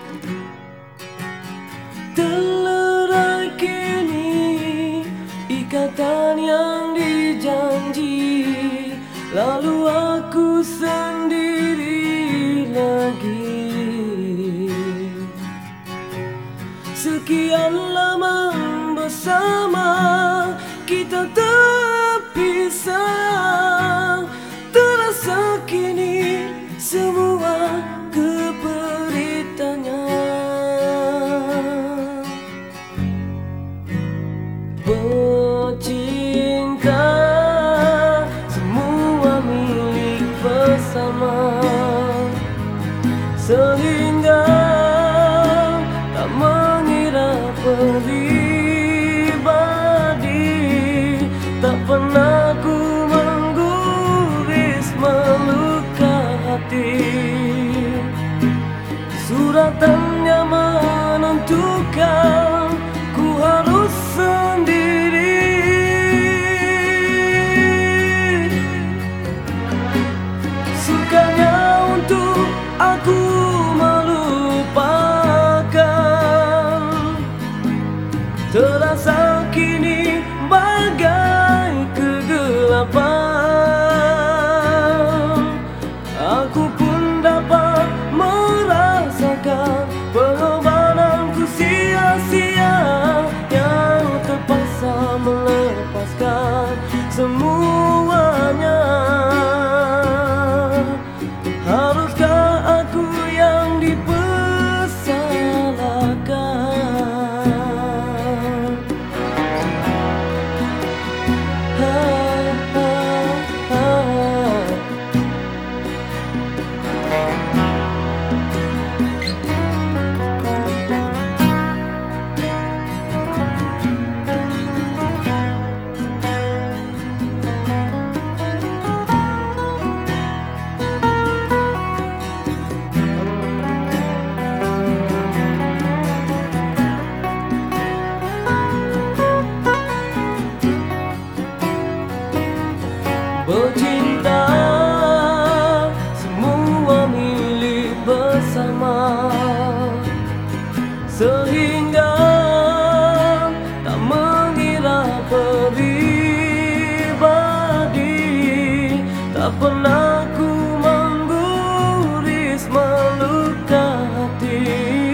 Terlerai kini ikatan yang dijanji, lalu aku sendiri lagi. Sekian lama bersama, kita terpisah. Terasa kini semua keperitannya. Pecinta, semua milik bersama, sehingga tak mengira pribadi. Tak pernah ku mengguris meluka hati. Suratannya menentukan ku harus sendiri. Sukanya untuk aku melupakan, terasa kini bagai kegelapan. Aku pun dapat merasakan pengorbananku sia-sia, yang terpaksa melepaskan semuanya. Haruskah aku yang dipersalahkan? Pecinta, semua milik bersama, sehingga tak mengira pribadi. Tak pernah ku mengguris meluka hati.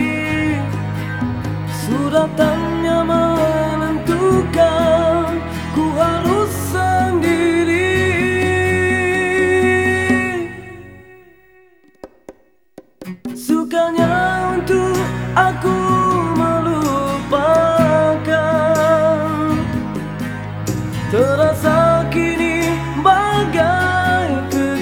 Suratannya menentukan ku harus sendiri. Sukanya untuk aku melupakan, terasa kini bagai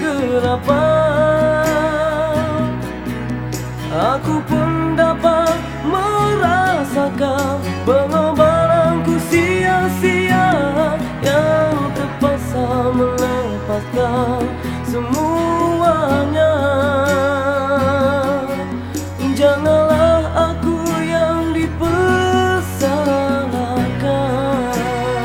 kegelapan. Aku pun dapat merasakan pengorbananku sia-sia, yang terpaksa melepaskan semuanya. Janganlah aku yang dipersalahkan.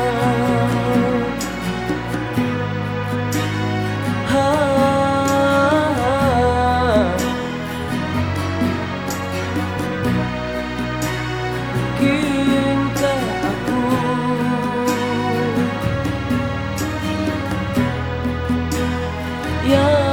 Kirimkan aku yang